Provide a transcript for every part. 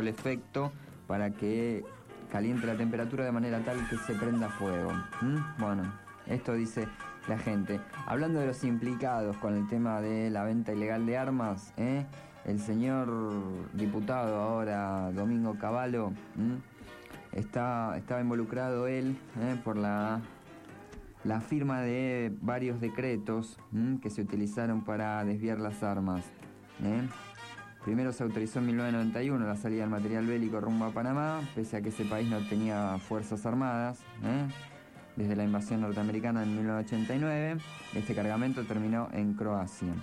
el efecto para que caliente la temperatura de manera tal que se prenda fuego. Bueno, esto dice la gente. Hablando de los implicados con el tema de la venta ilegal de armas, el señor diputado ahora, Domingo Cavallo, estaba involucrado él por la firma de varios decretos que se utilizaron para desviar las armas. Primero se autorizó en 1991 la salida del material bélico rumbo a Panamá, pese a que ese país no tenía fuerzas armadas. Desde la invasión norteamericana en 1989, este cargamento terminó en Croacia.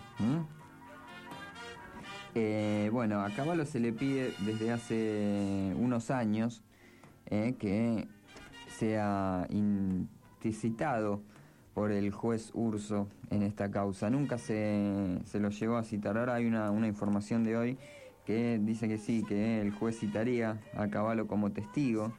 Bueno, a Cavallo se le pide desde hace unos años que sea citado por el juez Urso en esta causa. Nunca se lo llegó a citar. Ahora hay una información de hoy que dice que sí, que el juez citaría a Cavallo como testigo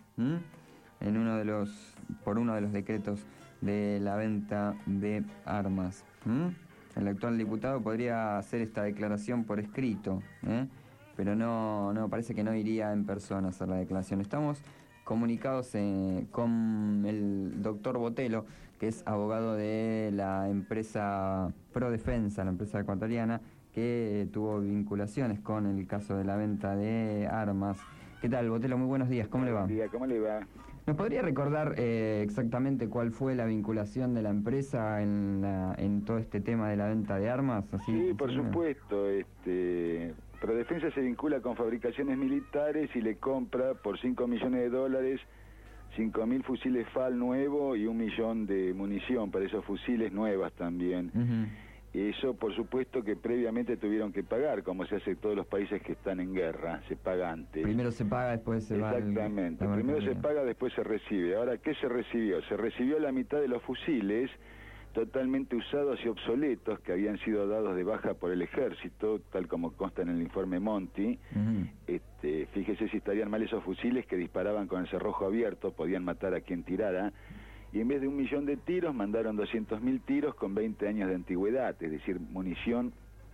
por uno de los decretos de la venta de armas. El actual diputado podría hacer esta declaración por escrito, pero no parece que no iría en persona a hacer la declaración. Estamos comunicados con el doctor Botelo, que es abogado de la empresa Prodefensa, la empresa ecuatoriana, que tuvo vinculaciones con el caso de la venta de armas. ¿Qué tal, Botelo? Muy buenos días, ¿cómo le va? Buenos días, ¿cómo le va? ¿Nos podría recordar exactamente cuál fue la vinculación de la empresa en todo este tema de la venta de armas? Así, sí, por supuesto. Prodefensa se vincula con fabricaciones militares y le compra por $5 millones 5.000 fusiles FAL nuevos y 1 millón de munición para esos fusiles nuevas también. Eso, por supuesto, que previamente tuvieron que pagar, como se hace en todos los países que están en guerra, se paga antes. Primero se paga, después se va. Exactamente, primero se paga, después se recibe. Ahora, ¿qué se recibió? Se recibió la mitad de los fusiles totalmente usados y obsoletos que habían sido dados de baja por el ejército, tal como consta en el informe Monti. Fíjese si estarían mal esos fusiles que disparaban con el cerrojo abierto, podían matar a quien tirara. Y en vez de 1 millón de tiros, mandaron 200.000 tiros con 20 años de antigüedad, es decir, munición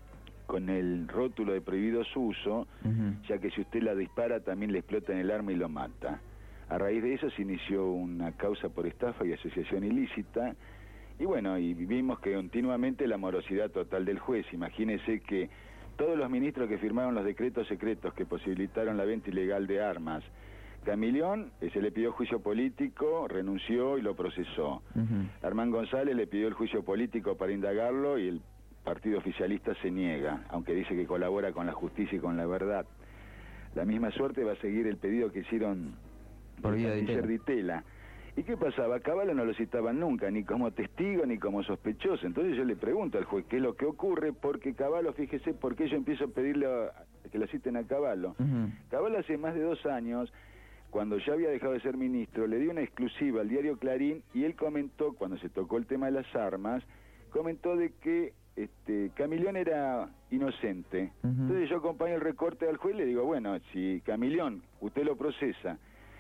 con el rótulo de prohibido su uso, ya que si usted la dispara también le explota en el arma y lo mata. A raíz de eso se inició una causa por estafa y asociación ilícita, y bueno, y vimos que continuamente la morosidad total del juez. Imagínese que todos los ministros que firmaron los decretos secretos que posibilitaron la venta ilegal de armas, Camilión se le pidió juicio político, renunció y lo procesó. Armán González le pidió el juicio político para indagarlo y el partido oficialista se niega, aunque dice que colabora con la justicia y con la verdad. La misma suerte va a seguir el pedido que hicieron por Ditela. ¿Y qué pasaba? Cavallo no lo citaban nunca, ni como testigo ni como sospechoso. Entonces yo le pregunto al juez qué es lo que ocurre, porque Cavallo, fíjese, por qué yo empiezo a pedirle que lo citen a Cavallo. Cavallo hace más de 2 años, cuando ya había dejado de ser ministro, le dio una exclusiva al diario Clarín y él comentó, cuando se tocó el tema de las armas, comentó de que Camilión era inocente. Entonces yo acompaño el recorte al juez y le digo, bueno, si Camilión, usted lo procesa,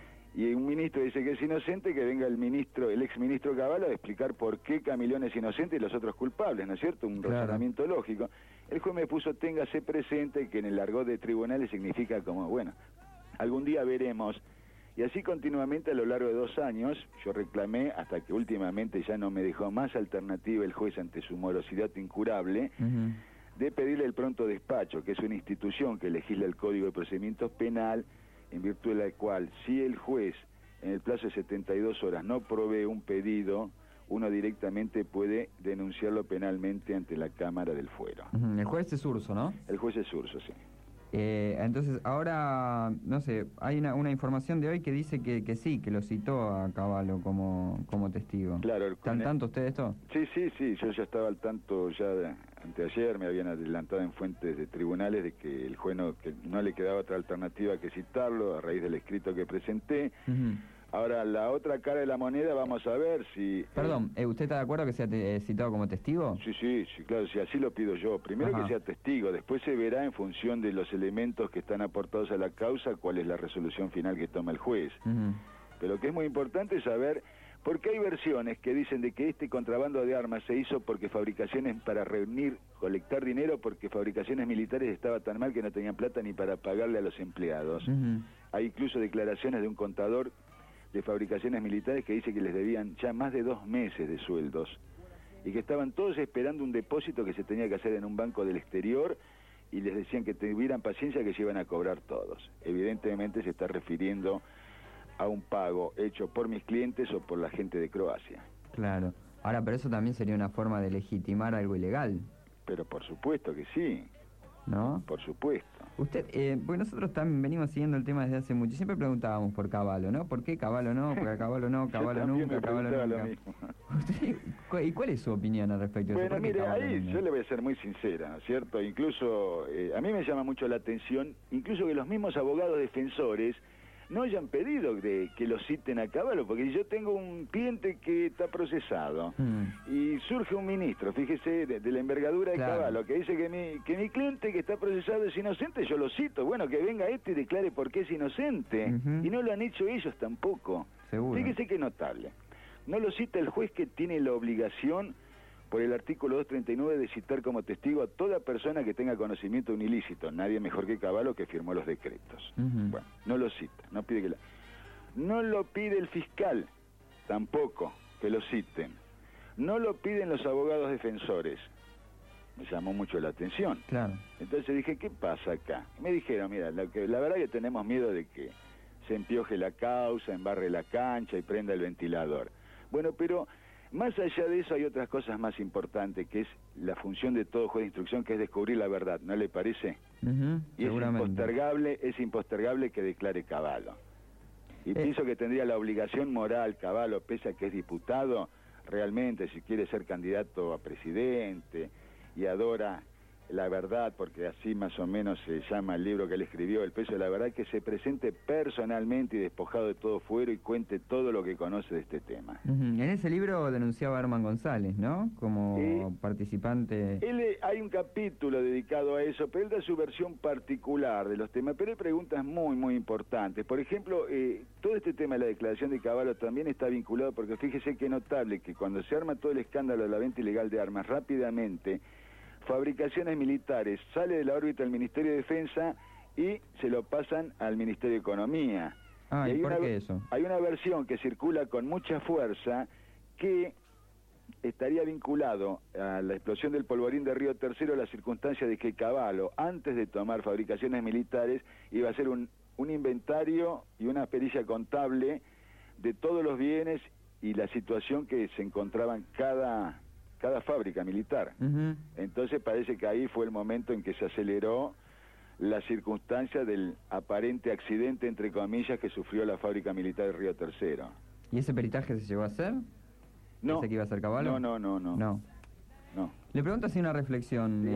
y un ministro dice que es inocente, que venga el exministro Cavallo a explicar por qué Camilión es inocente y los otros culpables, ¿no es cierto? Un razonamiento lógico. El juez me puso, téngase presente, que en el argot de tribunales significa como, bueno, algún día veremos. Y así continuamente a lo largo de 2 años, yo reclamé, hasta que últimamente ya no me dejó más alternativa el juez ante su morosidad incurable, de pedirle el pronto despacho, que es una institución que legisla el Código de Procedimientos Penal, en virtud de la cual, si el juez en el plazo de 72 horas no provee un pedido, uno directamente puede denunciarlo penalmente ante la Cámara del Fuero. El juez es Urso, ¿no? El juez es Urso, sí. Entonces, ahora, no sé, hay una información de hoy que dice que sí, que lo citó a Cavallo como testigo. Claro. ¿Están tanto ustedes esto? Sí, yo ya estaba al tanto anteayer, me habían adelantado en fuentes de tribunales de que el juez que no le quedaba otra alternativa que citarlo a raíz del escrito que presenté. Ahora, la otra cara de la moneda, vamos a ver si... Perdón, ¿usted está de acuerdo que sea citado como testigo? Sí, claro, si así lo pido yo. Primero que sea testigo, después se verá en función de los elementos que están aportados a la causa cuál es la resolución final que toma el juez. Pero que es muy importante saber Porque hay versiones que dicen de que este contrabando de armas se hizo porque fabricaciones para colectar dinero, porque fabricaciones militares estaba tan mal que no tenían plata ni para pagarle a los empleados. Hay incluso declaraciones de un contador de fabricaciones militares que dice que les debían ya más de 2 meses de sueldos y que estaban todos esperando un depósito que se tenía que hacer en un banco del exterior y les decían que tuvieran paciencia que se iban a cobrar todos. Evidentemente se está refiriendo a un pago hecho por mis clientes o por la gente de Croacia. Claro. Ahora, pero eso también sería una forma de legitimar algo ilegal. Pero por supuesto que sí. ¿No? Por supuesto. Usted, porque nosotros también venimos siguiendo el tema desde hace mucho. Siempre preguntábamos por Cavallo, ¿no? ¿Por qué Cavallo no? Porque Cavallo no, Cavallo nunca, Cavallo nunca. Lo mismo. ¿Y cuál es su opinión al respecto de eso? Bueno, mire, ahí yo le voy a ser muy sincera, ¿no es cierto? Incluso, a mí me llama mucho la atención, incluso que los mismos abogados defensores no hayan pedido que lo citen a Cavallo, porque yo tengo un cliente que está procesado y surge un ministro, fíjese, de la envergadura de Cavallo, que dice que mi cliente que está procesado es inocente, yo lo cito, bueno, que venga este y declare por qué es inocente, y no lo han hecho ellos tampoco. Seguro. Fíjese qué notable. No lo cita el juez que tiene la obligación por el artículo 239 de citar como testigo a toda persona que tenga conocimiento de un ilícito. Nadie mejor que Cavallo, que firmó los decretos. Bueno, no lo cita, no pide que no lo pide el fiscal, tampoco, que lo citen. No lo piden los abogados defensores. Me llamó mucho la atención. Claro. Entonces dije, ¿qué pasa acá? Me dijeron, mira, la verdad que tenemos miedo de que se empioje la causa, embarre la cancha y prenda el ventilador. Bueno, pero más allá de eso hay otras cosas más importantes, que es la función de todo juez de instrucción, que es descubrir la verdad, ¿no le parece? Y es impostergable que declare Cavallo. Y pienso que tendría la obligación moral Cavallo, pese a que es diputado, realmente, si quiere ser candidato a presidente y adora la verdad, porque así más o menos se llama el libro que él escribió, El peso de la verdad, que se presente personalmente y despojado de todo fuero y cuente todo lo que conoce de este tema. En ese libro denunciaba a Herman González, ¿no? Como participante. Hay un capítulo dedicado a eso, pero él da su versión particular de los temas, pero hay preguntas muy, muy importantes. Por ejemplo, todo este tema de la declaración de Cavallo también está vinculado, porque fíjese qué notable que cuando se arma todo el escándalo de la venta ilegal de armas, rápidamente Fabricaciones Militares sale de la órbita del Ministerio de Defensa y se lo pasan al Ministerio de Economía. ¿Y por qué eso? Hay una versión que circula con mucha fuerza que estaría vinculado a la explosión del polvorín de Río Tercero, la circunstancia de que Cavallo, antes de tomar Fabricaciones Militares, iba a hacer un inventario y una pericia contable de todos los bienes y la situación que se encontraban cada fábrica militar. Entonces parece que ahí fue el momento en que se aceleró la circunstancia del aparente accidente, entre comillas, que sufrió la fábrica militar de Río Tercero. ¿Y ese peritaje se llegó a hacer? No. ¿Ese que iba a hacer Cavallo? No. Le pregunto así una reflexión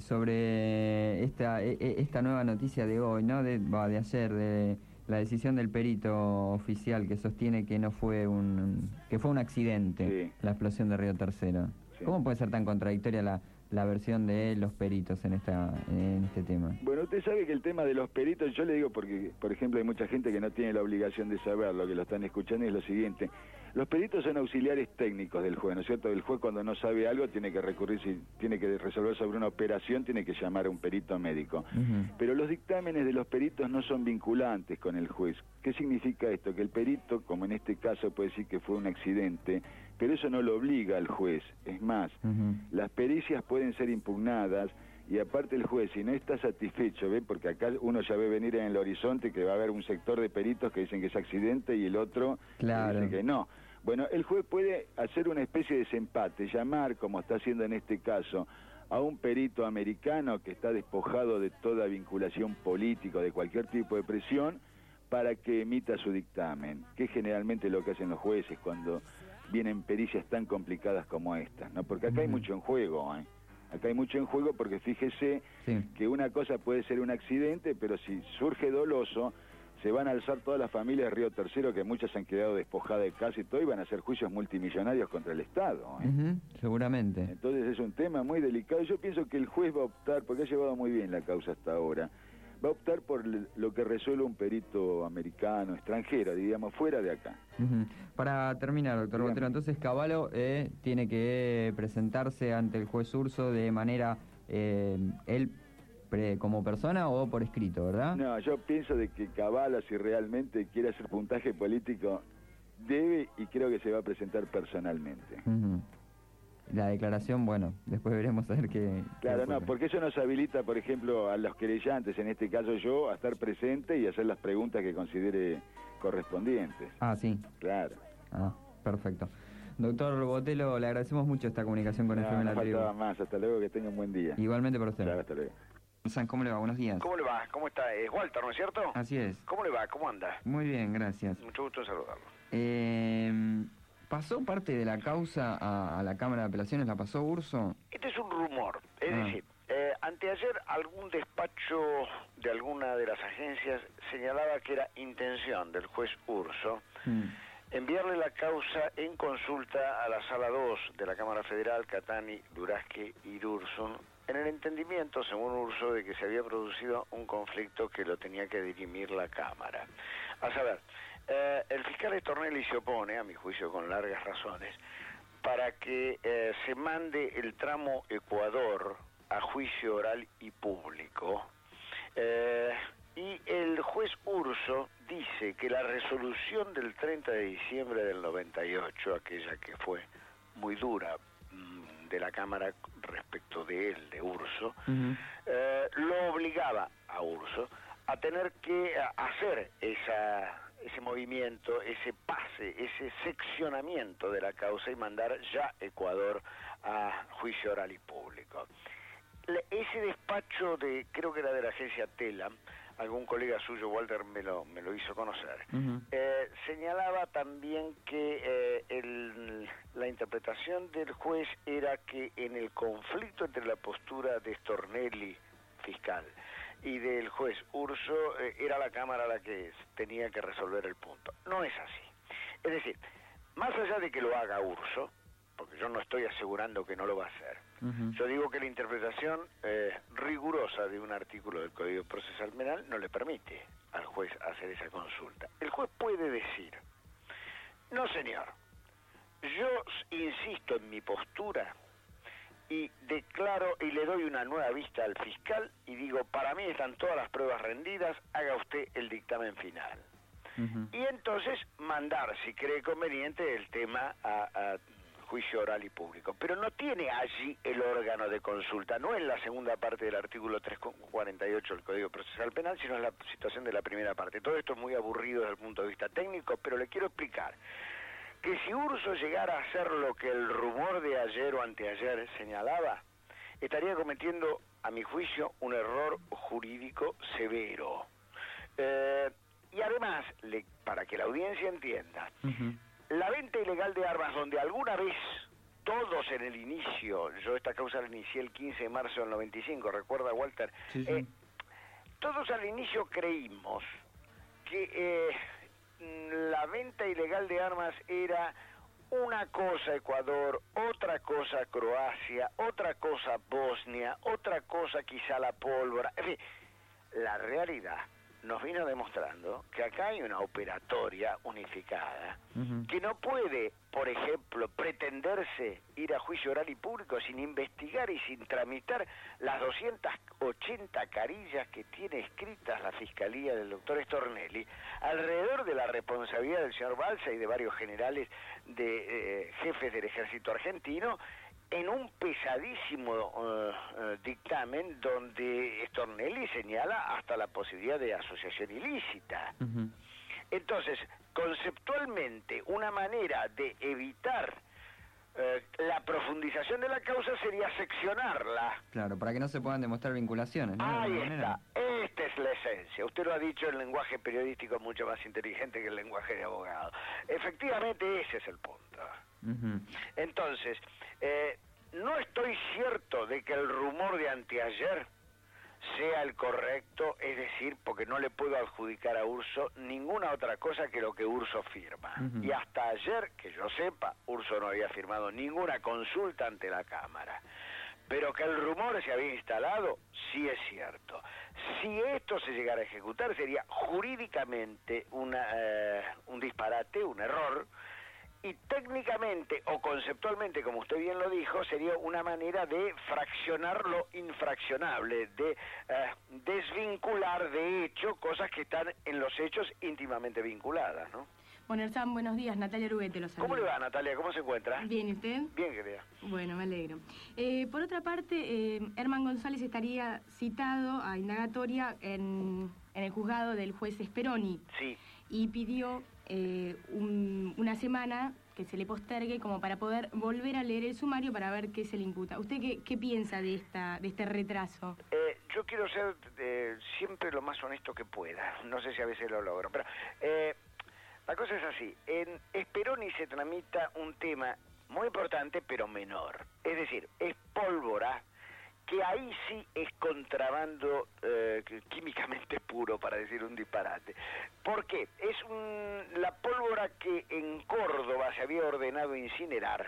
sobre esta nueva noticia de hoy, ¿no? De ayer, de la decisión del perito oficial que sostiene que no fue que fue un accidente, la explosión de Río Tercero. Sí. ¿Cómo puede ser tan contradictoria la versión de los peritos en este tema? Bueno, usted sabe que el tema de los peritos, yo le digo porque, por ejemplo, hay mucha gente que no tiene la obligación de saberlo, que lo están escuchando, y es lo siguiente: los peritos son auxiliares técnicos del juez, ¿no es cierto? El juez, cuando no sabe algo, tiene que recurrir, si tiene que resolver sobre una operación, tiene que llamar a un perito médico. Pero los dictámenes de los peritos no son vinculantes con el juez. ¿Qué significa esto? Que el perito, como en este caso puede decir que fue un accidente, pero eso no lo obliga al juez. Es más, las pericias pueden ser impugnadas, y aparte el juez, si no está satisfecho, ¿ve? Porque acá uno ya ve venir en el horizonte que va a haber un sector de peritos que dicen que es accidente y el otro que dice que no. Bueno, el juez puede hacer una especie de desempate, llamar, como está haciendo en este caso, a un perito americano que está despojado de toda vinculación política, de cualquier tipo de presión, para que emita su dictamen, que es generalmente lo que hacen los jueces cuando vienen pericias tan complicadas como esta, ¿no? Porque acá hay mucho en juego, ¿eh? Acá hay mucho en juego, porque fíjese que una cosa puede ser un accidente, pero si surge doloso, se van a alzar todas las familias de Río Tercero, que muchas han quedado despojadas de casa y todo, y van a hacer juicios multimillonarios contra el Estado, ¿eh? Seguramente. Entonces es un tema muy delicado. Yo pienso que el juez va a optar, porque ha llevado muy bien la causa hasta ahora, va a optar por lo que resuelve un perito americano, extranjero, digamos, fuera de acá. Para terminar, doctor Botero, entonces Cavallo tiene que presentarse ante el juez Urso de manera, él como persona o por escrito, ¿verdad? No, yo pienso de que Cavallo, si realmente quiere hacer puntaje político, debe y creo que se va a presentar personalmente. La declaración, bueno, después veremos a ver qué... Claro, no, porque eso nos habilita, por ejemplo, a los querellantes, en este caso yo, a estar presente y hacer las preguntas que considere correspondientes. Ah, sí. Claro. Ah, perfecto. Doctor Botelo, le agradecemos mucho esta comunicación con FM La Tribu. No faltaba más, hasta luego, que tenga un buen día. Igualmente para usted. Claro, hasta luego. ¿Cómo le va? Buenos días. ¿Cómo le va? ¿Cómo está? Es Walter, ¿no es cierto? Así es. ¿Cómo le va? ¿Cómo anda? Muy bien, gracias. Mucho gusto en saludarlo. ¿Pasó parte de la causa a la Cámara de Apelaciones? ¿La pasó Urso? Este es un rumor, es decir, anteayer algún despacho de alguna de las agencias señalaba que era intención del juez Urso enviarle la causa en consulta a la Sala 2 de la Cámara Federal, Catani, Durazque y Dursun, en el entendimiento, según Urso, de que se había producido un conflicto que lo tenía que dirimir la Cámara. A saber, el fiscal Stornelli se opone, a mi juicio con largas razones, para que se mande el tramo Ecuador a juicio oral y público. Y el juez Urso dice que la resolución del 30 de diciembre del 98, aquella que fue muy dura de la Cámara respecto de él, de Urso, lo obligaba a Urso a tener que hacer ese movimiento, ese pase, ese seccionamiento de la causa y mandar ya Ecuador a juicio oral y público. Ese despacho creo que era de la agencia Telam, algún colega suyo, Walter, me lo hizo conocer, señalaba también que la interpretación del juez era que en el conflicto entre la postura de Stornelli, fiscal, y del juez Urso, era la Cámara la que tenía que resolver el punto. No es así. Es decir, más allá de que lo haga Urso, porque yo no estoy asegurando que no lo va a hacer, yo digo que la interpretación rigurosa de un artículo del Código Procesal Penal no le permite al juez hacer esa consulta. El juez puede decir, no señor, yo insisto en mi postura y declaro y le doy una nueva vista al fiscal y digo, para mí están todas las pruebas rendidas, haga usted el dictamen final. Y entonces mandar, si cree conveniente, el tema a juicio oral y público. Pero no tiene allí el órgano de consulta, no en la segunda parte del artículo 348 del Código Procesal Penal, sino en la situación de la primera parte. Todo esto es muy aburrido desde el punto de vista técnico, pero le quiero explicar que si Urso llegara a hacer lo que el rumor de ayer o anteayer señalaba, estaría cometiendo, a mi juicio, un error jurídico severo. Y además, para que la audiencia entienda, la venta ilegal de armas, donde alguna vez todos en el inicio, yo esta causa la inicié el 15 de marzo del 95, ¿recuerda, Walter? Sí. Todos al inicio creímos que la venta ilegal de armas era una cosa Ecuador, otra cosa Croacia, otra cosa Bosnia, otra cosa quizá la pólvora. En fin, la realidad nos vino demostrando que acá hay una operatoria unificada que no puede, por ejemplo, pretenderse ir a juicio oral y público sin investigar y sin tramitar las 280 carillas que tiene escritas la Fiscalía del doctor Stornelli alrededor de la responsabilidad del señor Balsa y de varios generales jefes del ejército argentino, en un pesadísimo dictamen donde Stornelli señala hasta la posibilidad de asociación ilícita. Entonces, conceptualmente, una manera de evitar la profundización de la causa sería seccionarla. Claro, para que no se puedan demostrar vinculaciones, ¿no? Ahí está, esta es la esencia. Usted lo ha dicho en lenguaje periodístico mucho más inteligente que el lenguaje de abogado. Efectivamente, ese es el punto. Entonces, no estoy cierto de que el rumor de anteayer sea el correcto, es decir, porque no le puedo adjudicar a Urso ninguna otra cosa que lo que Urso firma. Y hasta ayer, que yo sepa, Urso no había firmado ninguna consulta ante la Cámara. pero que el rumor se había instalado, sí es cierto. Si esto se llegara a ejecutar, sería jurídicamente un disparate, un error, y técnicamente o conceptualmente, como usted bien lo dijo, sería una manera de fraccionar lo infraccionable, de desvincular de hecho cosas que están en los hechos íntimamente vinculadas, ¿no? Bueno, Erzan, buenos días. Natalia Ruguete lo saluda. ¿Cómo le va, Natalia? ¿Cómo se encuentra? Bien, ¿y usted? Bien, querida. Bueno, me alegro. Por otra parte, Herman González estaría citado a indagatoria en el juzgado del juez Speroni. Sí. Y pidió una semana que se le postergue como para poder volver a leer el sumario para ver qué se le imputa. ¿Usted qué piensa de este retraso? Yo quiero ser siempre lo más honesto que pueda. No sé si a veces lo logro, pero la cosa es así. En Speroni se tramita un tema muy importante, pero menor. Es decir, es pólvora, que ahí sí es contrabando químicamente puro, para decir un disparate. ¿Por qué? Es la pólvora que en Córdoba se había ordenado incinerar,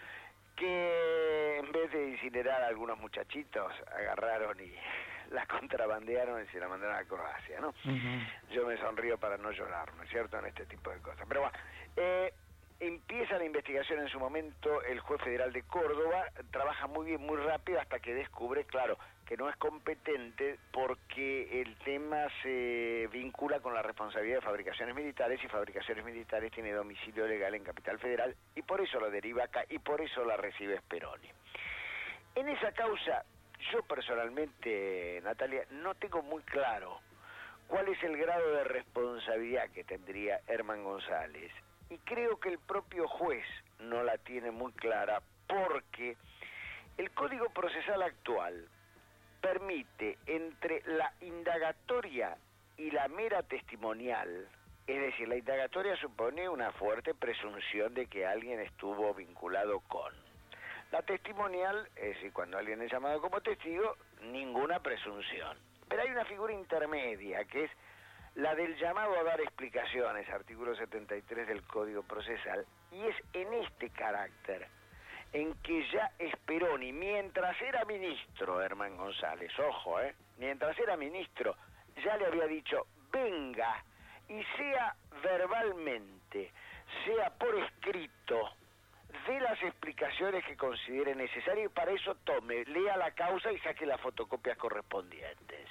que en vez de incinerar a algunos muchachitos, agarraron y la contrabandearon y se la mandaron a Croacia, ¿no? Yo me sonrío para no llorar, ¿no es cierto?, en este tipo de cosas. Pero bueno, empieza la investigación en su momento, el juez federal de Córdoba trabaja muy bien, muy rápido, hasta que descubre, claro, que no es competente porque el tema se vincula con la responsabilidad de Fabricaciones Militares, y Fabricaciones Militares tiene domicilio legal en Capital Federal, y por eso lo deriva acá, y por eso la recibe Speroni. En esa causa, yo personalmente, Natalia, no tengo muy claro cuál es el grado de responsabilidad que tendría Herman González. Y creo que el propio juez no la tiene muy clara, porque el Código Procesal actual permite, entre la indagatoria y la mera testimonial, es decir, la indagatoria supone una fuerte presunción de que alguien estuvo vinculado con. La testimonial, es decir, cuando alguien es llamado como testigo, ninguna presunción. Pero hay una figura intermedia, que es la del llamado a dar explicaciones, artículo 73 del Código Procesal, y es en este carácter en que ya Speroni, mientras era ministro, Herman González, ojo, mientras era ministro, ya le había dicho, venga, y sea verbalmente, sea por escrito, dé las explicaciones que considere necesario, y para eso tome, lea la causa y saque las fotocopias correspondientes.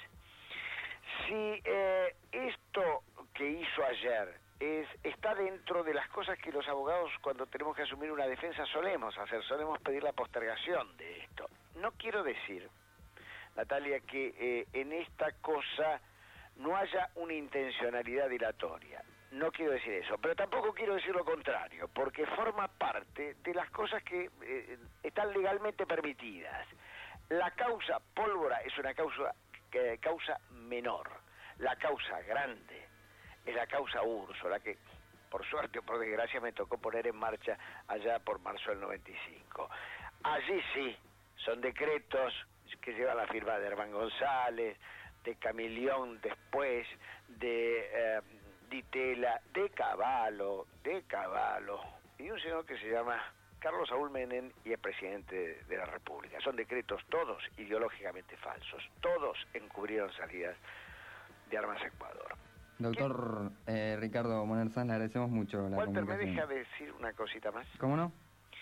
Si esto que hizo ayer está dentro de las cosas que los abogados, cuando tenemos que asumir una defensa, solemos hacer, solemos pedir la postergación de esto. No quiero decir, Natalia, que en esta cosa no haya una intencionalidad dilatoria. No quiero decir eso, pero tampoco quiero decir lo contrario, porque forma parte de las cosas que están legalmente permitidas. La causa pólvora es una causa menor. La causa grande es la causa Urso, la que por suerte o por desgracia me tocó poner en marcha allá por marzo del 95. Allí sí, son decretos que llevan la firma de Herman González, de Camilión después, de Ditela, de Cavallo, y un señor que se llama Carlos Saúl Menem, y es presidente de la República. Son decretos todos ideológicamente falsos, todos encubrieron salidas de armas a Ecuador. Doctor Ricardo Monerzán, le agradecemos mucho la Walter, comunicación. ¿me deja decir una cosita más? ¿Cómo no?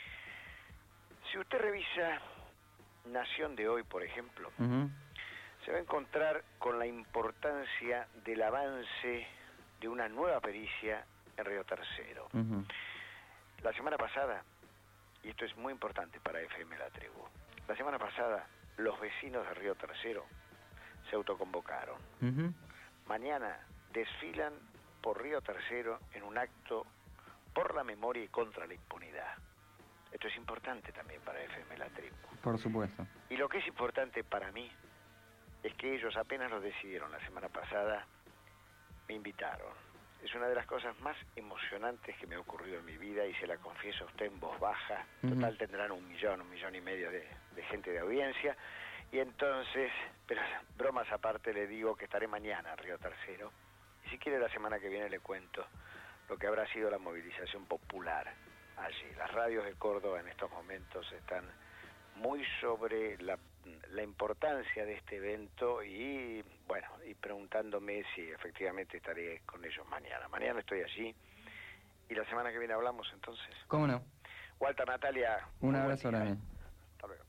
Si usted revisa Nación de hoy, por ejemplo, se va a encontrar con la importancia del avance de una nueva pericia en Río Tercero. La semana pasada, y esto es muy importante para FM La Tribu, la semana pasada los vecinos de Río Tercero se autoconvocaron. Mañana desfilan por Río Tercero en un acto por la memoria y contra la impunidad. Esto es importante también para FM La Tribu. Por supuesto. Y lo que es importante para mí es que ellos apenas lo decidieron la semana pasada, me invitaron. Es una de las cosas más emocionantes que me ha ocurrido en mi vida, y se la confieso a usted en voz baja. Total tendrán 1 millón y medio de gente de audiencia. Y entonces, pero bromas aparte, le digo que estaré mañana en Río Tercero. Y si quiere la semana que viene le cuento lo que habrá sido la movilización popular allí. Las radios de Córdoba en estos momentos están muy sobre la importancia de este evento y, bueno, y preguntándome si efectivamente estaré con ellos mañana. Mañana estoy allí y la semana que viene hablamos entonces. ¿Cómo no? Walter, Natalia. Un abrazo grande. Hasta luego.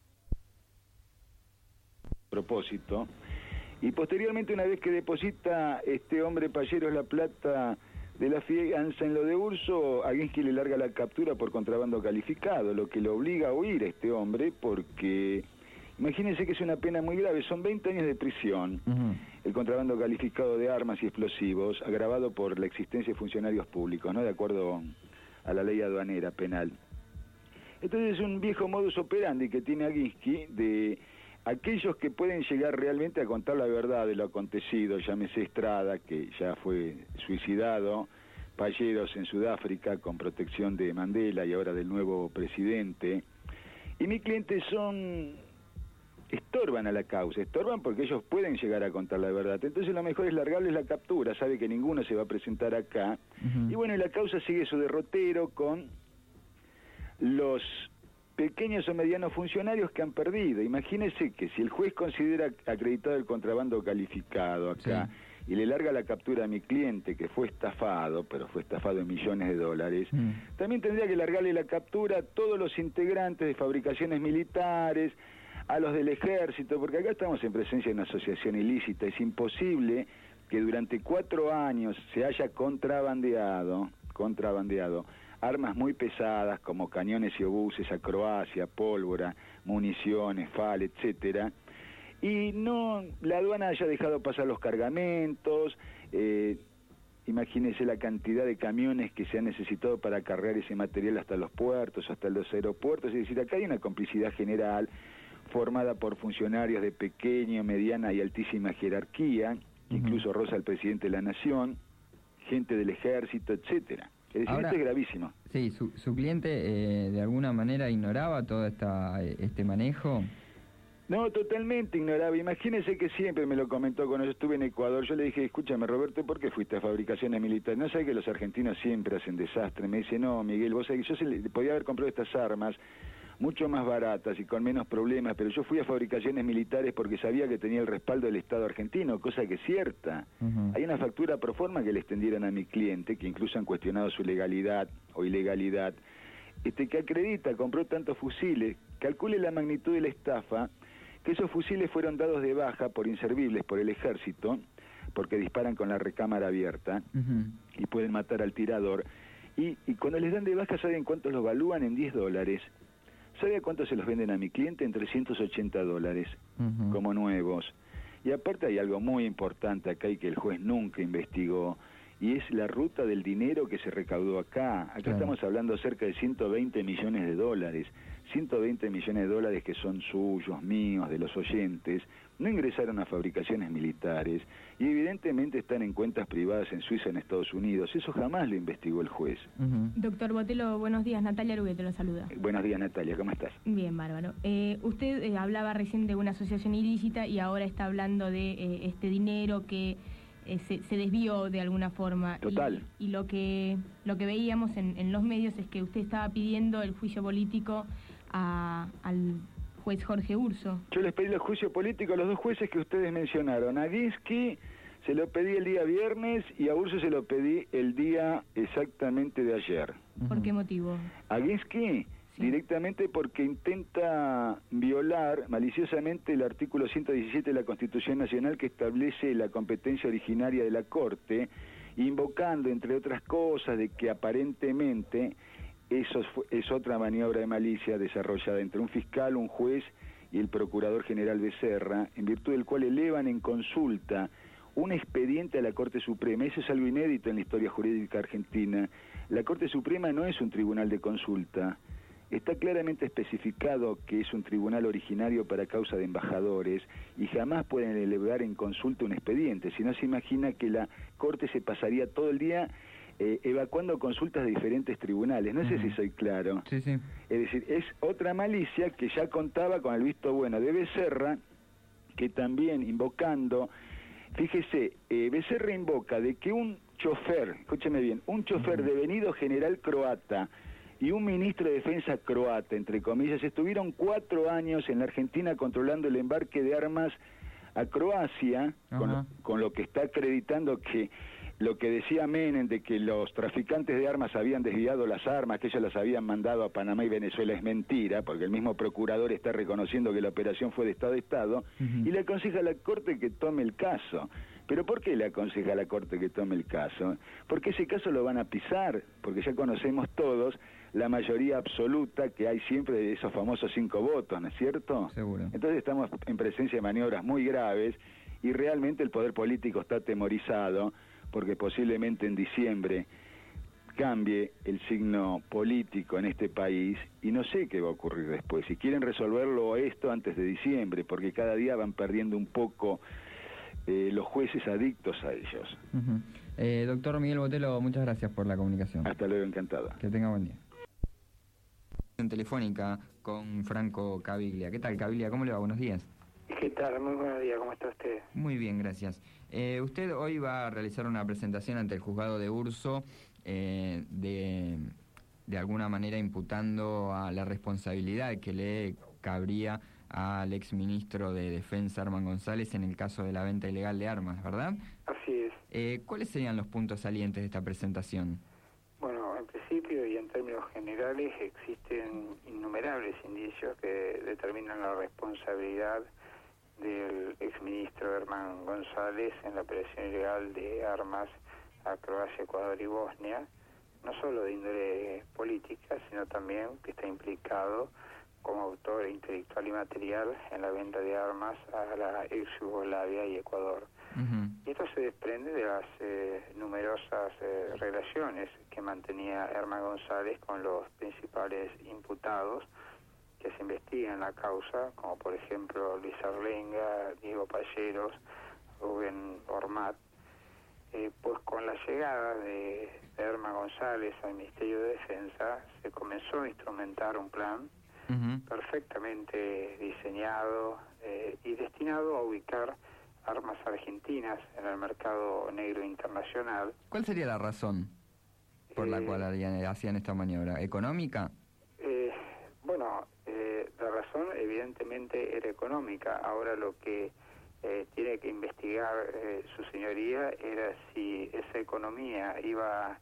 Propósito. Y posteriormente, una vez que deposita este hombre Palleros la plata de la fianza en lo de Urso, a Ginsky le larga la captura por contrabando calificado, lo que lo obliga a huir a este hombre porque, imagínense que es una pena muy grave, son 20 años de prisión, el contrabando calificado de armas y explosivos, agravado por la existencia de funcionarios públicos, ¿no? De acuerdo a la ley aduanera penal. Entonces es un viejo modus operandi que tiene a Ginsky de aquellos que pueden llegar realmente a contar la verdad de lo acontecido, llámese Estrada, que ya fue suicidado, Palleros en Sudáfrica con protección de Mandela y ahora del nuevo presidente, y mis clientes estorban a la causa, estorban porque ellos pueden llegar a contar la verdad, entonces lo mejor es largarles la captura, sabe que ninguno se va a presentar acá, y bueno, y la causa sigue su derrotero con los pequeños o medianos funcionarios que han perdido. Imagínese que si el juez considera acreditado el contrabando calificado acá, y le larga la captura a mi cliente que fue estafado, pero fue estafado en millones de dólares, también tendría que largarle la captura a todos los integrantes de fabricaciones militares, a los del ejército, porque acá estamos en presencia de una asociación ilícita. Es imposible que durante 4 años se haya contrabandeado armas muy pesadas como cañones y obuses a Croacia, pólvora, municiones, FAL, etcétera, y no la aduana haya dejado pasar los cargamentos. Imagínense la cantidad de camiones que se han necesitado para cargar ese material hasta los puertos, hasta los aeropuertos. Es decir, acá hay una complicidad general formada por funcionarios de pequeña, mediana y altísima jerarquía, que incluso roza al presidente de la nación, gente del ejército, etcétera. Es decir, Ahora, esto es gravísimo. Sí, su cliente de alguna manera ignoraba todo este manejo. No, totalmente ignoraba. Imagínese que siempre me lo comentó cuando yo estuve en Ecuador. Yo le dije, escúchame, Roberto, ¿por qué fuiste a fabricaciones militares? No sabes que los argentinos siempre hacen desastre. Me dice, no, Miguel, vos sabés que yo podía haber comprado estas armas mucho más baratas y con menos problemas, pero yo fui a fabricaciones militares porque sabía que tenía el respaldo del Estado argentino, cosa que es cierta. Hay una factura pro forma que le extendieron a mi cliente, que incluso han cuestionado su legalidad o ilegalidad, que acredita, compró tantos fusiles, calcule la magnitud de la estafa, que esos fusiles fueron dados de baja por inservibles por el ejército, porque disparan con la recámara abierta y pueden matar al tirador, y cuando les dan de baja, ¿saben cuántos los evalúan? En $10. ¿Sabe a cuánto se los venden a mi cliente? En $380, como nuevos. Y aparte hay algo muy importante acá y que el juez nunca investigó, y es la ruta del dinero que se recaudó acá. Acá estamos hablando cerca de $120 millones. 120 millones de dólares que son suyos, míos, de los oyentes, no ingresaron a fabricaciones militares y evidentemente están en cuentas privadas en Suiza, en Estados Unidos. Eso jamás lo investigó el juez. Doctor Botelo, buenos días. Natalia Aruguete lo saluda. Buenos días, Natalia, ¿cómo estás? Bien, bárbaro. Usted hablaba recién de una asociación ilícita y ahora está hablando de este dinero que se desvió de alguna forma. Total. Y lo que veíamos en los medios es que usted estaba pidiendo el juicio político al juez Jorge Urso. Yo les pedí el juicio político a los dos jueces que ustedes mencionaron. A Ginsky se lo pedí el día viernes y a Urso se lo pedí el día exactamente de ayer. ¿Por qué motivo? A Ginsky directamente porque intenta violar maliciosamente el artículo 117 de la Constitución Nacional, que establece la competencia originaria de la Corte, invocando, entre otras cosas, de que aparentemente eso es otra maniobra de malicia desarrollada entre un fiscal, un juez y el Procurador General Becerra, en virtud del cual elevan en consulta un expediente a la Corte Suprema. Eso es algo inédito en la historia jurídica argentina. La Corte Suprema no es un tribunal de consulta. Está claramente especificado que es un tribunal originario para causa de embajadores y jamás pueden elevar en consulta un expediente. Si no, se imagina que la Corte se pasaría todo el día evacuando consultas de diferentes tribunales. No sé si soy claro. Sí, sí. Es decir, es otra malicia que ya contaba con el visto bueno de Becerra, que también invocando, fíjese, Becerra invoca de que un chofer, escúcheme bien, un chofer devenido general croata, y un ministro de defensa croata, entre comillas, estuvieron 4 años en la Argentina controlando el embarque de armas a Croacia, con lo que está acreditando que lo que decía Menem de que los traficantes de armas habían desviado las armas, que ellos las habían mandado a Panamá y Venezuela, es mentira, porque el mismo procurador está reconociendo que la operación fue de Estado a Estado, y le aconseja a la Corte que tome el caso. ¿Pero por qué le aconseja a la Corte que tome el caso? Porque ese caso lo van a pisar, porque ya conocemos todos la mayoría absoluta que hay siempre de esos famosos 5 votos, ¿no es cierto? Seguro. Entonces estamos en presencia de maniobras muy graves y realmente el poder político está atemorizado porque posiblemente en diciembre cambie el signo político en este país y no sé qué va a ocurrir después. Si quieren resolverlo esto antes de diciembre, porque cada día van perdiendo un poco los jueces adictos a ellos. Doctor Miguel Botelo, muchas gracias por la comunicación. Hasta luego, encantado. Que tenga buen día. En telefónica con Franco Caviglia. ¿Qué tal, Caviglia? ¿Cómo le va? Buenos días. ¿Qué tal? Muy buenos días. ¿Cómo está usted? Muy bien, gracias. Usted hoy va a realizar una presentación ante el juzgado de Urso de alguna manera imputando a la responsabilidad que le cabría al exministro de Defensa, Arman González, en el caso de la venta ilegal de armas, ¿verdad? Así es. ¿Cuáles serían los puntos salientes de esta presentación? Bueno, en principio y en términos generales existen innumerables indicios que determinan la responsabilidad del exministro Arman González en la operación ilegal de armas a Croacia, Ecuador y Bosnia, no solo de índole política, sino también que está implicado como autor intelectual y material en la venta de armas a la ex Yugoslavia y Ecuador. Y esto se desprende de las numerosas relaciones que mantenía Arman González con los principales imputados que se investigan en la causa, como por ejemplo Luis Arlenga, Diego Palleros, Rubén Ormat. Pues con la llegada de Arman González al Ministerio de Defensa se comenzó a instrumentar un plan perfectamente diseñado y destinado a ubicar armas argentinas en el mercado negro internacional. ¿Cuál sería la razón por la cual hacían esta maniobra? ¿Económica? Bueno, la razón evidentemente era económica. Ahora lo que tiene que investigar su señoría era si esa economía iba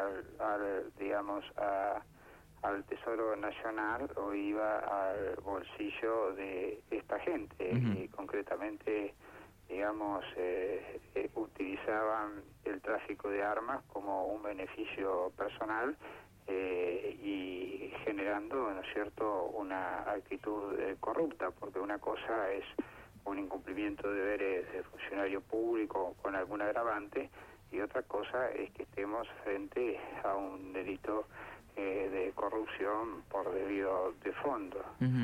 al Tesoro Nacional o iba al bolsillo de esta gente. Y concretamente, utilizaban el tráfico de armas como un beneficio personal y generando, ¿no es cierto?, una actitud corrupta, porque una cosa es un incumplimiento de deberes de funcionario público con algún agravante y otra cosa es que estemos frente a un delito de corrupción por debido de fondo.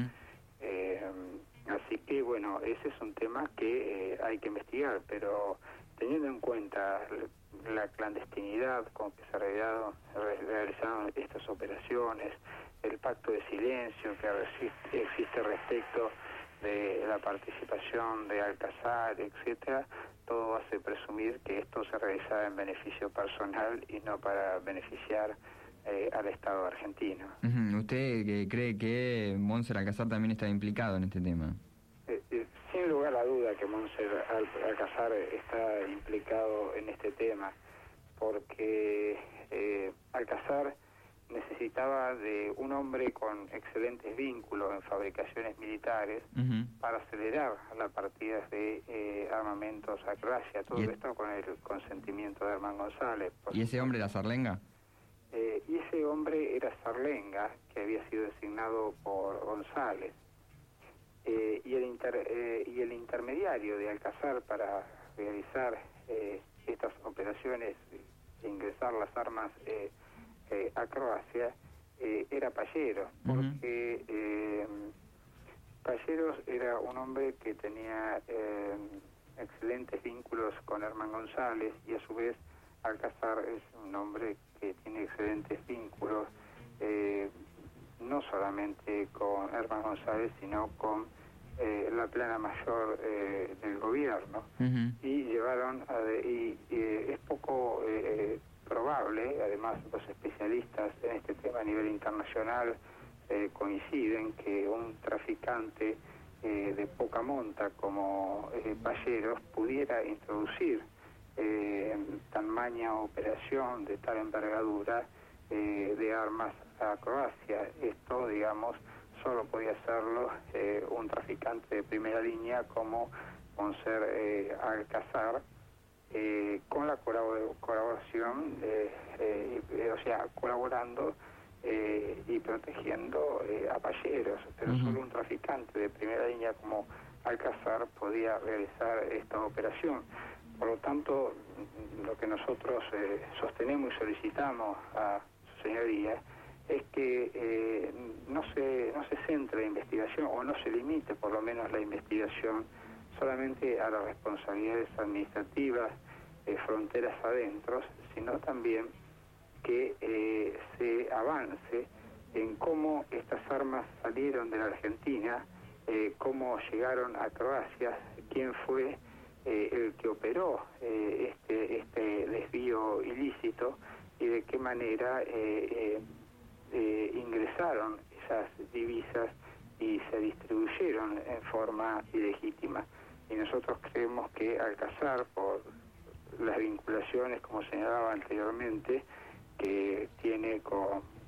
Así que, bueno, ese es un tema que hay que investigar, pero teniendo en cuenta la clandestinidad con que se realizaron estas operaciones, el pacto de silencio que existe respecto de la participación de Alcazar, etcétera, todo hace presumir que esto se realizaba en beneficio personal y no para beneficiar al Estado argentino. ¿Usted cree que Monser Alcazar también está implicado en este tema? Sin lugar a duda que Monser Alcazar está implicado en este tema, porque Alcazar necesitaba de un hombre con excelentes vínculos en fabricaciones militares para acelerar las partidas de armamentos a Croacia, todo esto con el consentimiento de Arman González. ¿Y ese hombre era Sarlenga? Y ese hombre era Sarlenga, que había sido designado por González. Y el intermediario de Alcazar para realizar estas operaciones e ingresar las armas a Croacia era Palleros, porque Palleros era un hombre que tenía excelentes vínculos con Arman González y a su vez Alcazar es un hombre que tiene excelentes vínculos no solamente con Arman González, sino con la plana mayor del gobierno. Y llevaron es poco probable, además los especialistas en este tema a nivel internacional coinciden que un traficante de poca monta como Palleros pudiera introducir tamaña operación de tal envergadura de armas a Croacia. Esto, digamos, solo podía hacerlo un traficante de primera línea como Monser Alcázar, con la colaboración, o sea, colaborando y protegiendo a Palleros, pero solo un traficante de primera línea como Alcázar podía realizar esta operación. Por lo tanto, lo que nosotros sostenemos y solicitamos a su señoría es que no se centre la investigación, o no se limite por lo menos la investigación solamente a las responsabilidades administrativas, fronteras adentro, sino también que se avance en cómo estas armas salieron de la Argentina, cómo llegaron a Croacia, quién fue el que operó este desvío ilícito y de qué manera ingresaron esas divisas y se distribuyeron en forma ilegítima. Y nosotros creemos que Alcázar, por las vinculaciones, como señalaba anteriormente, que tiene con